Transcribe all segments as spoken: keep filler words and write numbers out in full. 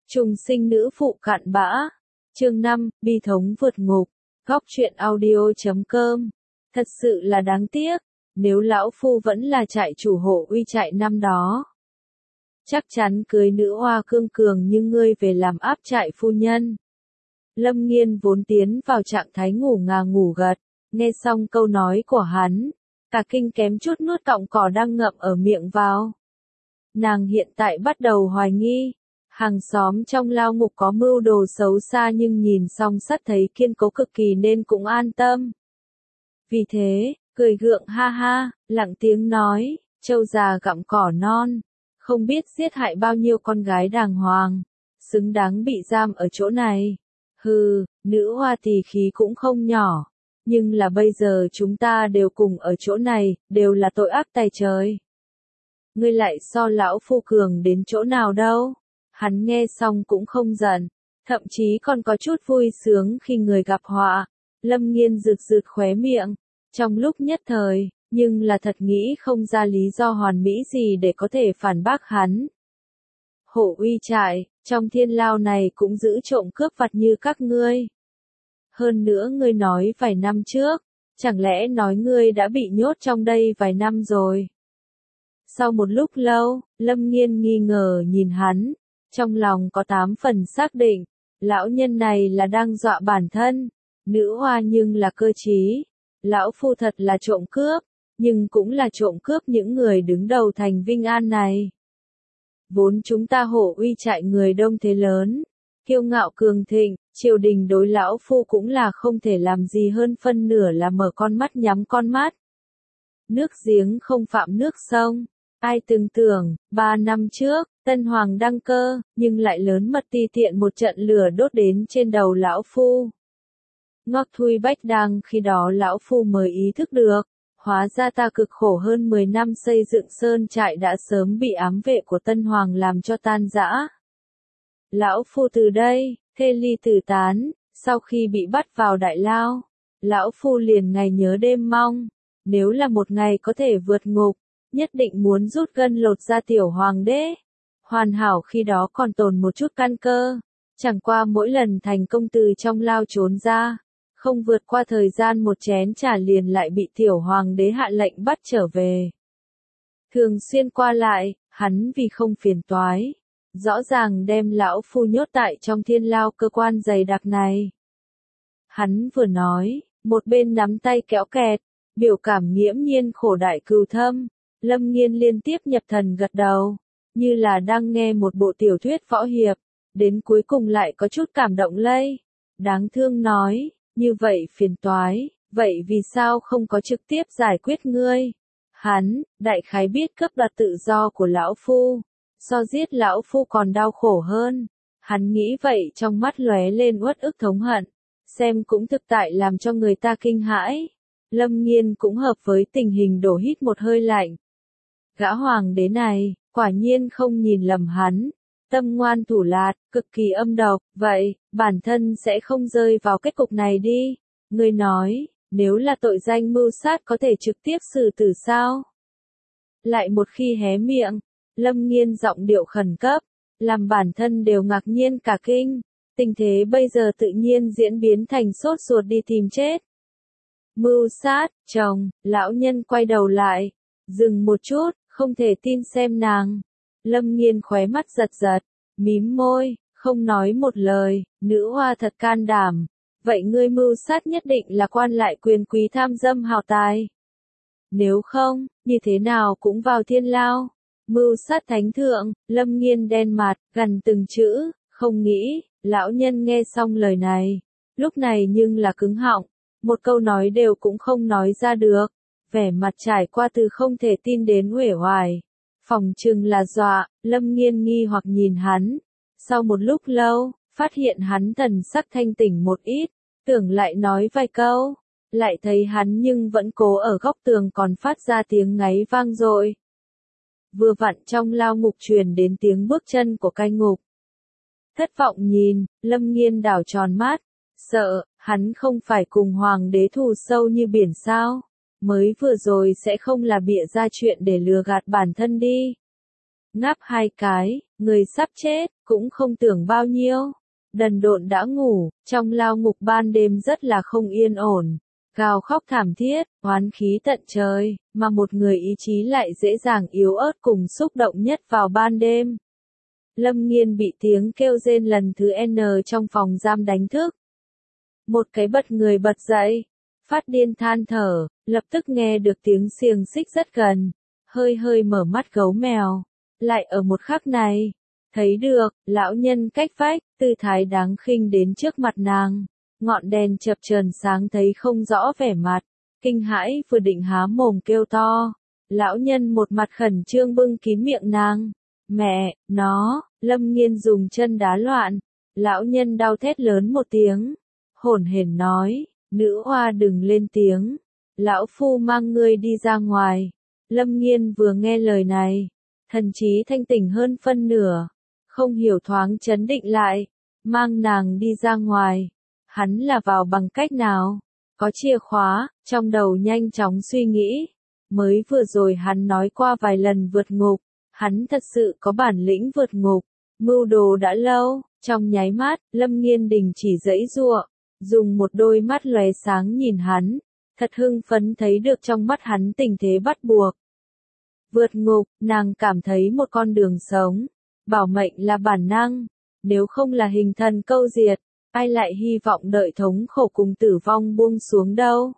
Trùng sinh nữ phụ cặn bã. Chương năm, bi thống vượt ngục. Góc truyện audio chấm com. Thật sự là đáng tiếc, nếu lão phu vẫn là trại chủ hộ uy trại năm đó. Chắc chắn cưới nữ hoa cương cường như ngươi về làm áp trại phu nhân. Lâm Nghiên vốn tiến vào trạng thái ngủ ngà ngủ gật, nghe xong câu nói của hắn, cả kinh kém chút nuốt cọng cỏ đang ngậm ở miệng vào. Nàng hiện tại bắt đầu hoài nghi, hàng xóm trong lao ngục có mưu đồ xấu xa nhưng nhìn song sắt thấy kiên cố cực kỳ nên cũng an tâm. Vì thế, cười gượng ha ha, lặng tiếng nói, trâu già gặm cỏ non, không biết giết hại bao nhiêu con gái đàng hoàng, xứng đáng bị giam ở chỗ này. Hừ, nữ hoa tỳ khí cũng không nhỏ, nhưng là bây giờ chúng ta đều cùng ở chỗ này, đều là tội ác tày trời. Ngươi lại so lão phu cường đến chỗ nào đâu? Hắn nghe xong cũng không giận, thậm chí còn có chút vui sướng khi người gặp họa. Lâm Nghiên rực rực khóe miệng, trong lúc nhất thời, nhưng là thật nghĩ không ra lý do hoàn mỹ gì để có thể phản bác hắn. Hộ uy trại, trong thiên lao này cũng giữ trộm cướp vặt như các ngươi. Hơn nữa ngươi nói vài năm trước, chẳng lẽ nói ngươi đã bị nhốt trong đây vài năm rồi? Sau một lúc lâu, Lâm Nghiên nghi ngờ nhìn hắn, trong lòng có tám phần xác định, lão nhân này là đang dọa bản thân, nữ hoa nhưng là cơ trí, lão phu thật là trộm cướp, nhưng cũng là trộm cướp những người đứng đầu thành Vinh An này. Vốn chúng ta hộ uy trại người đông thế lớn, kiêu ngạo cường thịnh, triều đình đối lão phu cũng là không thể làm gì hơn phân nửa là mở con mắt nhắm con mắt. Nước giếng không phạm nước sông, ai từng tưởng, ba năm trước, Tân Hoàng đăng cơ, nhưng lại lớn mật ti tiện một trận lửa đốt đến trên đầu lão phu. Ngọc Thui Bách Đăng khi đó lão phu mới ý thức được, hóa ra ta cực khổ hơn mười năm xây dựng sơn trại đã sớm bị ám vệ của Tân Hoàng làm cho tan rã. Lão phu từ đây, thê ly tử tán, sau khi bị bắt vào đại lao, lão phu liền ngày nhớ đêm mong, nếu là một ngày có thể vượt ngục, nhất định muốn rút gân lột ra tiểu hoàng đế. Hoàn hảo khi đó còn tồn một chút căn cơ, chẳng qua mỗi lần thành công từ trong lao trốn ra, không vượt qua thời gian một chén trà liền lại bị tiểu hoàng đế hạ lệnh bắt trở về. Thường xuyên qua lại, hắn vì không phiền toái, rõ ràng đem lão phu nhốt tại trong thiên lao cơ quan dày đặc này. Hắn vừa nói, một bên nắm tay kéo kẹt, biểu cảm nghiễm nhiên khổ đại cừu thâm. Lâm Nghiên liên tiếp nhập thần gật đầu, như là đang nghe một bộ tiểu thuyết võ hiệp, đến cuối cùng lại có chút cảm động lây. Đáng thương nói, như vậy phiền toái, vậy vì sao không có trực tiếp giải quyết ngươi? Hắn, đại khái biết cướp đoạt tự do của lão phu, so giết lão phu còn đau khổ hơn. Hắn nghĩ vậy trong mắt lóe lên uất ức thống hận, xem cũng thực tại làm cho người ta kinh hãi. Lâm Nghiên cũng hợp với tình hình đổ hít một hơi lạnh. Gã hoàng đế này, quả nhiên không nhìn lầm hắn, tâm ngoan thủ lạt, cực kỳ âm độc, vậy, bản thân sẽ không rơi vào kết cục này đi. Ngươi nói, nếu là tội danh mưu sát có thể trực tiếp xử tử sao? Lại một khi hé miệng, Lâm Nghiên giọng điệu khẩn cấp, làm bản thân đều ngạc nhiên cả kinh, tình thế bây giờ tự nhiên diễn biến thành sốt ruột đi tìm chết. Mưu sát, chồng, lão nhân quay đầu lại, dừng một chút, không thể tin xem nàng. Lâm Nghiên khóe mắt giật giật, mím môi, không nói một lời, nữ hoa thật can đảm. Vậy ngươi mưu sát nhất định là quan lại quyền quý tham dâm hào tài. Nếu không, như thế nào cũng vào thiên lao. Mưu sát thánh thượng, Lâm Nghiên đen mặt, gần từng chữ, không nghĩ. Lão nhân nghe xong lời này, lúc này nhưng là cứng họng, một câu nói đều cũng không nói ra được. Vẻ mặt trải qua từ không thể tin đến uể oải. Phòng chừng là dọa, Lâm Nghiên nghi hoặc nhìn hắn. Sau một lúc lâu, phát hiện hắn thần sắc thanh tỉnh một ít, tưởng lại nói vài câu, lại thấy hắn nhưng vẫn cố ở góc tường còn phát ra tiếng ngáy vang dội. Vừa vặn trong lao ngục truyền đến tiếng bước chân của cai ngục. Thất vọng nhìn, Lâm Nghiên đảo tròn mắt, sợ, hắn không phải cùng hoàng đế thù sâu như biển sao? Mới vừa rồi sẽ không là bịa ra chuyện để lừa gạt bản thân đi. ngáp hai cái, người sắp chết, cũng không tưởng bao nhiêu. Đần độn đã ngủ, trong lao ngục ban đêm rất là không yên ổn. Gào khóc thảm thiết, oán khí tận trời, mà một người ý chí lại dễ dàng yếu ớt cùng xúc động nhất vào ban đêm. Lâm Nghiên bị tiếng kêu rên lần thứ N trong phòng giam đánh thức. Một cái bật người bật dậy, phát điên than thở, lập tức nghe được tiếng xiềng xích rất gần, hơi hơi mở mắt gấu mèo. Lại ở một khắc này, thấy được, lão nhân cách vách, tư thái đáng khinh đến trước mặt nàng. Ngọn đèn chập chờn sáng thấy không rõ vẻ mặt, kinh hãi vừa định há mồm kêu to. Lão nhân một mặt khẩn trương bưng kín miệng nàng. Mẹ, nó, Lâm Nghiên dùng chân đá loạn. Lão nhân đau thét lớn một tiếng, hổn hển nói, nữ oa đừng lên tiếng. Lão phu mang ngươi đi ra ngoài. Lâm Nghiên vừa nghe lời này, thần trí thanh tỉnh hơn phân nửa, không hiểu thoáng chấn định lại, mang nàng đi ra ngoài. Hắn là vào bằng cách nào? Có chìa khóa, trong đầu nhanh chóng suy nghĩ. Mới vừa rồi hắn nói qua vài lần vượt ngục, hắn thật sự có bản lĩnh vượt ngục, mưu đồ đã lâu. Trong nháy mắt, Lâm Nghiên đình chỉ giãy giụa, dùng một đôi mắt lóe sáng nhìn hắn, thật hưng phấn thấy được trong mắt hắn tình thế bắt buộc. Vượt ngục, nàng cảm thấy một con đường sống, bảo mệnh là bản năng, nếu không là hình thần câu diệt, ai lại hy vọng đợi thống khổ cùng tử vong buông xuống đâu.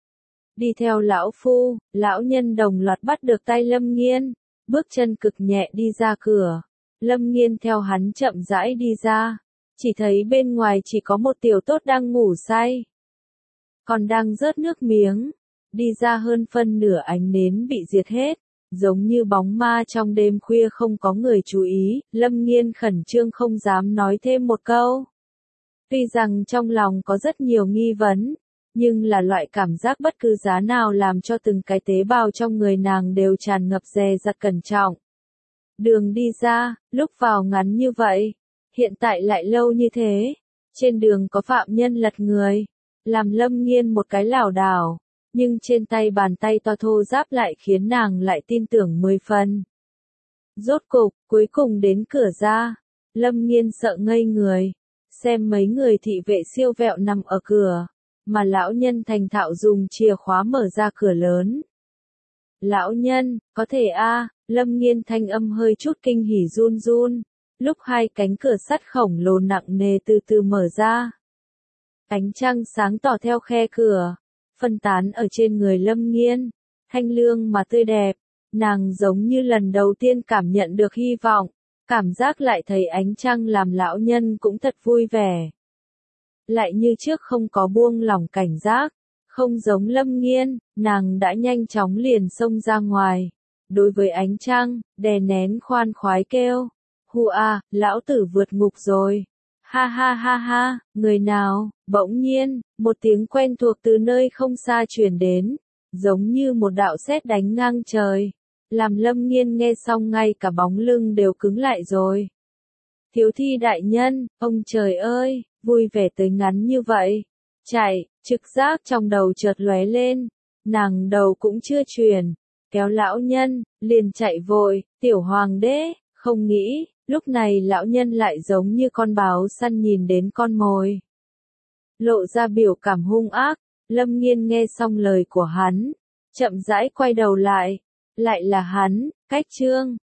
Đi theo lão phu, lão nhân đồng loạt bắt được tay Lâm Nghiên, bước chân cực nhẹ đi ra cửa. Lâm Nghiên theo hắn chậm rãi đi ra, chỉ thấy bên ngoài chỉ có một tiểu tốt đang ngủ say, còn đang rớt nước miếng, đi ra hơn phân nửa ánh nến bị diệt hết, giống như bóng ma trong đêm khuya không có người chú ý. Lâm Nghiên khẩn trương không dám nói thêm một câu. Tuy rằng trong lòng có rất nhiều nghi vấn, nhưng là loại cảm giác bất cứ giá nào làm cho từng cái tế bào trong người nàng đều tràn ngập dè dặt cẩn trọng. Đường đi ra, lúc vào ngắn như vậy, hiện tại lại lâu như thế. Trên đường có phạm nhân lật người, làm Lâm Nghiên một cái lảo đảo, nhưng trên tay bàn tay to thô ráp lại khiến nàng lại tin tưởng mười phần. Rốt cục, cuối cùng đến cửa ra, Lâm Nghiên sợ ngây người, xem mấy người thị vệ siêu vẹo nằm ở cửa, mà lão nhân thành thạo dùng chìa khóa mở ra cửa lớn. Lão nhân, có thể a? Lâm Nghiên thanh âm hơi chút kinh hỉ run run, lúc hai cánh cửa sắt khổng lồ nặng nề từ từ mở ra. Ánh trăng sáng tỏ theo khe cửa, phân tán ở trên người Lâm Nghiên, thanh lương mà tươi đẹp, nàng giống như lần đầu tiên cảm nhận được hy vọng, cảm giác lại thấy ánh trăng làm lão nhân cũng thật vui vẻ. Lại như trước không có buông lỏng cảnh giác, không giống Lâm Nghiên, nàng đã nhanh chóng liền xông ra ngoài. Đối với ánh trăng, đè nén khoan khoái kêu, hù à, lão tử vượt ngục rồi. Ha ha ha ha, người nào? Bỗng nhiên, một tiếng quen thuộc từ nơi không xa truyền đến, giống như một đạo sét đánh ngang trời, làm Lâm Nghiên nghe xong ngay cả bóng lưng đều cứng lại rồi. Thiếu thi đại nhân, ông trời ơi, vui vẻ tới ngắn như vậy. Chạy, trực giác trong đầu chợt lóe lên, nàng đầu cũng chưa chuyển, kéo lão nhân, liền chạy vội. Tiểu hoàng đế, không nghĩ, lúc này lão nhân lại giống như con báo săn nhìn đến con mồi. Lộ ra biểu cảm hung ác, Lâm Nghiên nghe xong lời của hắn, chậm rãi quay đầu lại, lại là hắn, Cách Trương.